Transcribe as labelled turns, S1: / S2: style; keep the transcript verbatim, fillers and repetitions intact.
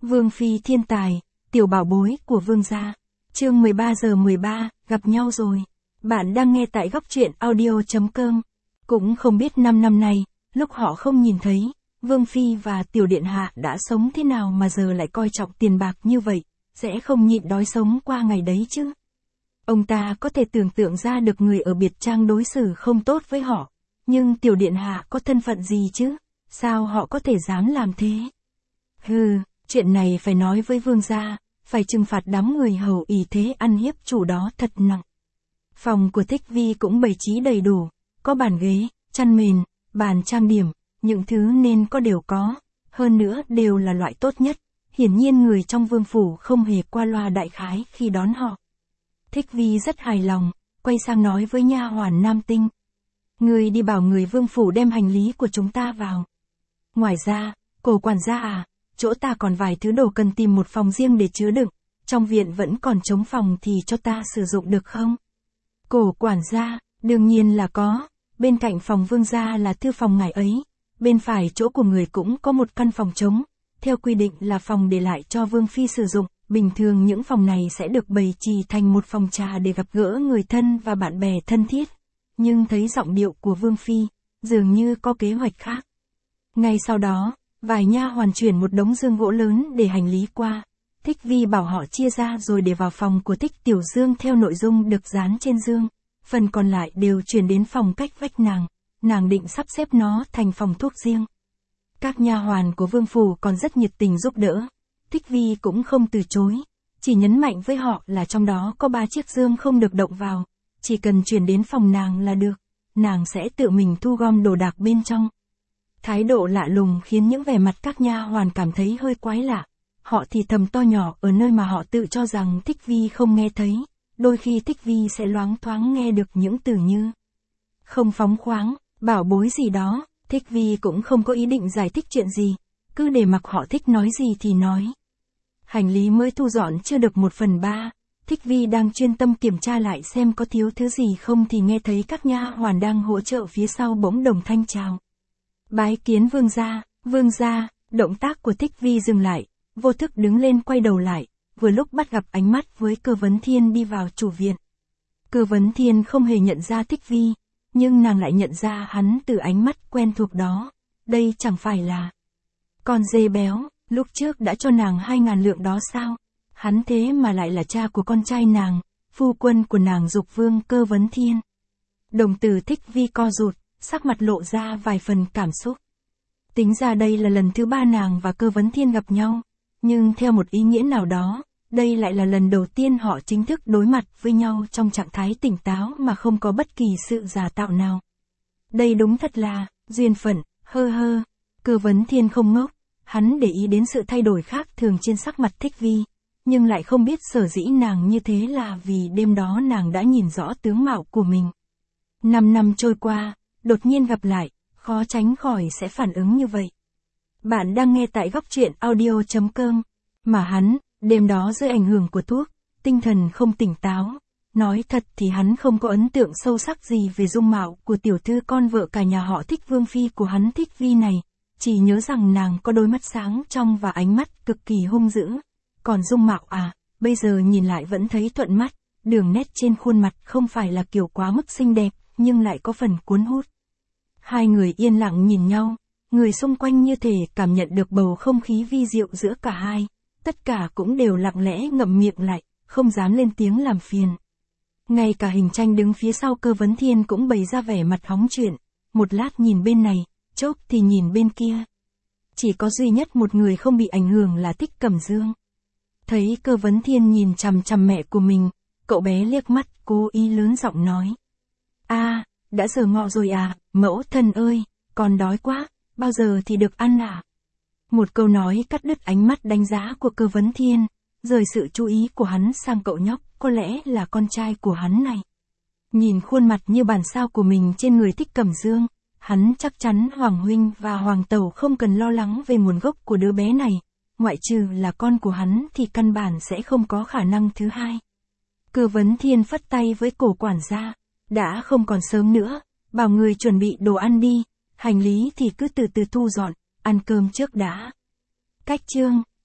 S1: Vương phi thiên tài, tiểu bảo bối của vương gia. Chương mười ba giờ mười ba, gặp nhau rồi. Bạn đang nghe tại góc truyện audio chấm com. Cũng không biết năm năm nay, lúc họ không nhìn thấy, Vương phi và tiểu điện hạ đã sống thế nào mà giờ lại coi trọng tiền bạc như vậy, sẽ không nhịn đói sống qua ngày đấy chứ. Ông ta có thể tưởng tượng ra được người ở biệt trang đối xử không tốt với họ, nhưng tiểu điện hạ có thân phận gì chứ, sao họ có thể dám làm thế? Hừ, chuyện này phải nói với vương gia, phải trừng phạt đám người hầu ý thế ăn hiếp chủ đó thật nặng. Phòng của Thích Vi cũng bày trí đầy đủ, có bàn ghế, chăn mền, bàn trang điểm, những thứ nên có đều có, hơn nữa đều là loại tốt nhất, hiển nhiên người trong vương phủ không hề qua loa đại khái khi đón họ. Thích Vi rất hài lòng, quay sang nói với nha hoàn Nam Tinh. Người đi bảo người vương phủ đem hành lý của chúng ta vào. Ngoài ra, cổ quản gia à, chỗ ta còn vài thứ đồ cần tìm một phòng riêng để chứa đựng, trong viện vẫn còn trống phòng thì cho ta sử dụng được không? Cổ quản gia, đương nhiên là có, bên cạnh phòng vương gia là thư phòng ngài ấy, bên phải chỗ của người cũng có một căn phòng trống, theo quy định là phòng để lại cho vương phi sử dụng, bình thường những phòng này sẽ được bày trì thành một phòng trà để gặp gỡ người thân và bạn bè thân thiết, nhưng thấy giọng điệu của vương phi, dường như có kế hoạch khác. Ngay sau đó, vài nha hoàn chuyển một đống dương gỗ lớn để hành lý qua. Thích Vi bảo họ chia ra rồi để vào phòng của Thích Tiểu Dương theo nội dung được dán trên dương. Phần còn lại đều chuyển đến phòng cách vách nàng. Nàng định sắp xếp nó thành phòng thuốc riêng. Các nha hoàn của vương phủ còn rất nhiệt tình giúp đỡ. Thích Vi cũng không từ chối. Chỉ nhấn mạnh với họ là trong đó có ba chiếc dương không được động vào. Chỉ cần chuyển đến phòng nàng là được. Nàng sẽ tự mình thu gom đồ đạc bên trong. Thái độ lạ lùng khiến những vẻ mặt các nha hoàn cảm thấy hơi quái lạ. Họ thì thầm to nhỏ ở nơi mà họ tự cho rằng Thích Vi không nghe thấy. Đôi khi Thích Vi sẽ loáng thoáng nghe được những từ như không phóng khoáng, bảo bối gì đó. Thích Vi cũng không có ý định giải thích chuyện gì, cứ để mặc họ thích nói gì thì nói. Hành lý mới thu dọn chưa được một phần ba. Thích Vi đang chuyên tâm kiểm tra lại xem có thiếu thứ gì không thì nghe thấy các nha hoàn đang hỗ trợ phía sau bỗng đồng thanh chào. Bái kiến vương gia, vương gia, động tác của Thích Vi dừng lại, vô thức đứng lên quay đầu lại, vừa lúc bắt gặp ánh mắt với Cơ Vấn Thiên đi vào chủ viện. Cơ Vấn Thiên không hề nhận ra Thích Vi, nhưng nàng lại nhận ra hắn từ ánh mắt quen thuộc đó, đây chẳng phải là con dê béo, lúc trước đã cho nàng hai ngàn lượng đó sao, hắn thế mà lại là cha của con trai nàng, phu quân của nàng Dục Vương Cơ Vấn Thiên. Đồng tử Thích Vi co rụt, sắc mặt lộ ra vài phần cảm xúc. Tính ra đây là lần thứ ba nàng và Cơ Vấn Thiên gặp nhau, nhưng theo một ý nghĩa nào đó, đây lại là lần đầu tiên họ chính thức đối mặt với nhau trong trạng thái tỉnh táo mà không có bất kỳ sự giả tạo nào. Đây đúng thật là duyên phận, hơ hơ. Cơ Vấn Thiên không ngốc, hắn để ý đến sự thay đổi khác thường trên sắc mặt Thích Vi, nhưng lại không biết sở dĩ nàng như thế là vì đêm đó nàng đã nhìn rõ tướng mạo của mình. Năm năm trôi qua, đột nhiên gặp lại, khó tránh khỏi sẽ phản ứng như vậy. Bạn đang nghe tại góc truyện audio chấm com. Mà hắn, đêm đó dưới ảnh hưởng của thuốc, tinh thần không tỉnh táo. Nói thật thì hắn không có ấn tượng sâu sắc gì về dung mạo của tiểu thư con vợ cả nhà họ Thích Vương phi của hắn Thích Vi này. Chỉ nhớ rằng nàng có đôi mắt sáng trong và ánh mắt cực kỳ hung dữ. Còn dung mạo à, bây giờ nhìn lại vẫn thấy thuận mắt. Đường nét trên khuôn mặt không phải là kiểu quá mức xinh đẹp, nhưng lại có phần cuốn hút. Hai người yên lặng nhìn nhau, người xung quanh như thể cảm nhận được bầu không khí vi diệu giữa cả hai, tất cả cũng đều lặng lẽ ngậm miệng lại, không dám lên tiếng làm phiền. Ngay cả Hình Tranh đứng phía sau Cơ Vấn Thiên cũng bày ra vẻ mặt hóng chuyện, một lát nhìn bên này, chốc thì nhìn bên kia. Chỉ có duy nhất một người không bị ảnh hưởng là Thích Cẩm Dương. Thấy Cơ Vấn Thiên nhìn chằm chằm mẹ của mình, cậu bé liếc mắt, cố ý lớn giọng nói. A, à, đã giờ ngọ rồi à, mẫu thân ơi, con đói quá, bao giờ thì được ăn à? Một câu nói cắt đứt ánh mắt đánh giá của Cơ Vấn Thiên, rời sự chú ý của hắn sang cậu nhóc, có lẽ là con trai của hắn này. Nhìn khuôn mặt như bản sao của mình trên người Thích Cẩm Dương, hắn chắc chắn Hoàng Huynh và Hoàng Tẩu không cần lo lắng về nguồn gốc của đứa bé này, ngoại trừ là con của hắn thì căn bản sẽ không có khả năng thứ hai. Cơ Vấn Thiên phất tay với cổ quản gia, đã không còn sớm nữa, bảo người chuẩn bị đồ ăn đi, hành lý thì cứ từ từ thu dọn, ăn cơm trước đã. Cách chương